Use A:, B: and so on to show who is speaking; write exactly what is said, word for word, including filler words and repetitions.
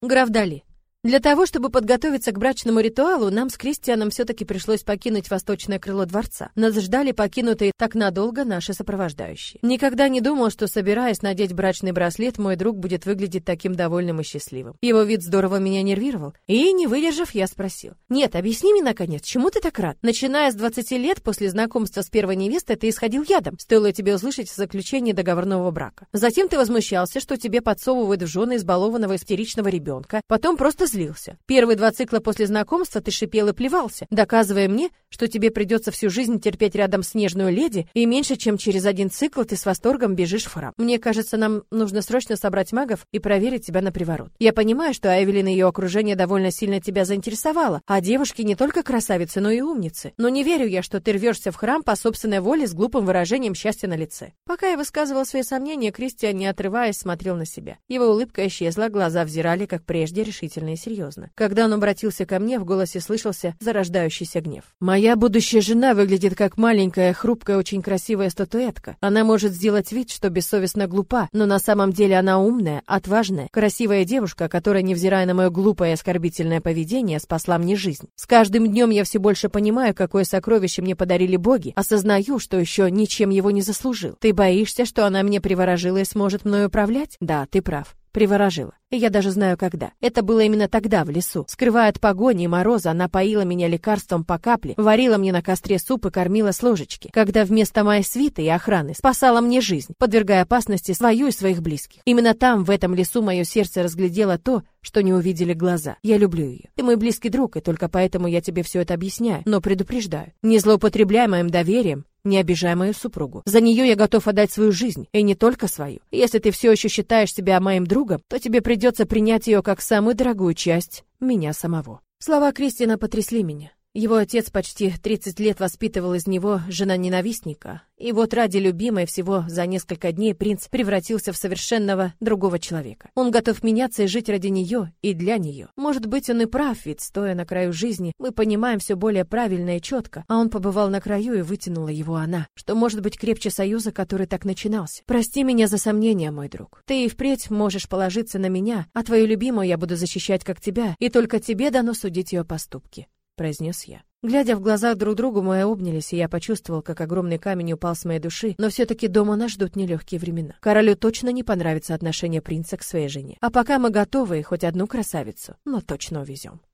A: Граф Дали. Для того, чтобы подготовиться к брачному ритуалу, нам с Кристианом все-таки пришлось покинуть восточное крыло дворца. Нас ждали покинутые так надолго наши сопровождающие. Никогда не думал, что, собираясь надеть брачный браслет, мой друг будет выглядеть таким довольным и счастливым. Его вид здорово меня нервировал. И, не выдержав, я спросил. «Нет, объясни мне, наконец, чему ты так рад? Начиная с двадцати лет после знакомства с первой невестой, ты исходил ядом. Стоило тебе услышать о заключении договорного брака. Затем ты возмущался, что тебе подсовывают в жены избалованного истеричного ребенка. Потом просто злился. Первые два цикла после знакомства ты шипел и плевался, доказывая мне, что тебе придется всю жизнь терпеть рядом с нежную леди, и меньше чем через один цикл ты с восторгом бежишь в храм. Мне кажется, нам нужно срочно собрать магов и проверить тебя на приворот. Я понимаю, что Эвелин и ее окружение довольно сильно тебя заинтересовало, а девушки не только красавицы, но и умницы. Но не верю я, что ты рвешься в храм по собственной воле с глупым выражением счастья на лице». Пока я высказывал свои сомнения, Кристиан, не отрываясь, смотрел на себя. Его улыбка исчезла, глаза взирали, как прежде, решительно и серьезно. Когда он обратился ко мне, в голосе слышался зарождающийся гнев. «Моя будущая жена выглядит как маленькая, хрупкая, очень красивая статуэтка. Она может сделать вид, что бессовестно глупа, но на самом деле она умная, отважная, красивая девушка, которая, невзирая на мое глупое и оскорбительное поведение, спасла мне жизнь. С каждым днем я все больше понимаю, какое сокровище мне подарили боги, осознаю, что еще ничем его не заслужил. Ты боишься, что она мне приворожила и сможет мною управлять? Да, ты прав. Приворожила. И я даже знаю, когда. Это было именно тогда, в лесу. Скрывая от погони и мороза, она поила меня лекарством по капле, варила мне на костре суп и кормила с ложечки, когда вместо моей свиты и охраны спасала мне жизнь, подвергая опасности свою и своих близких. Именно там, в этом лесу, мое сердце разглядело то, что не увидели глаза. Я люблю ее. Ты мой близкий друг, и только поэтому я тебе все это объясняю, но предупреждаю. Не злоупотребляй моим доверием, не обижай мою супругу. За нее я готов отдать свою жизнь, и не только свою. Если ты все еще считаешь себя моим другом, то тебе придется принять ее как самую дорогую часть меня самого». Слова Кристиана потрясли меня. Его отец почти тридцать лет воспитывал из него жена-ненавистника, и вот ради любимой всего за несколько дней принц превратился в совершенного другого человека. Он готов меняться и жить ради нее и для нее. Может быть, он и прав, ведь, стоя на краю жизни, мы понимаем все более правильно и четко, а он побывал на краю, и вытянула его она, что может быть крепче союза, который так начинался. Прости меня за сомнения, мой друг. Ты и впредь можешь положиться на меня, а твою любимую я буду защищать как тебя, и только тебе дано судить ее поступки», — произнес я. Глядя в глаза друг другу, мы обнялись, и я почувствовал, как огромный камень упал с моей души, но все-таки дома нас ждут нелегкие времена. Королю точно не понравится отношение принца к своей жене. А пока мы готовы хоть одну красавицу, но точно увезем.